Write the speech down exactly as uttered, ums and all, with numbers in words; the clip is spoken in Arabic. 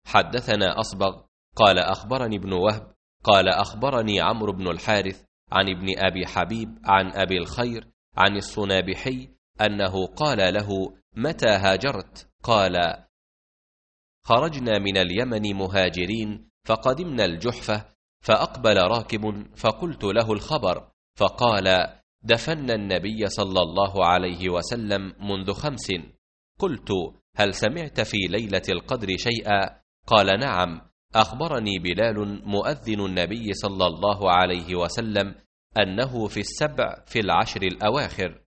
حدثنا أصبغ قال أخبرني ابن وهب قال أخبرني عمرو بن الحارث عن ابن أبي حبيب عن أبي الخير عن الصنابحي أنه قال له: متى هاجرت؟ قال: خرجنا من اليمن مهاجرين فقدمنا الجحفة، فأقبل راكب فقلت له الخبر، فقال: دفنا النبي صلى الله عليه وسلم منذ خمس. قلت: هل سمعت في ليلة القدر شيئا؟ قال: نعم، أخبرني بلال مؤذن النبي صلى الله عليه وسلم أنه في السبع في العشر الأواخر.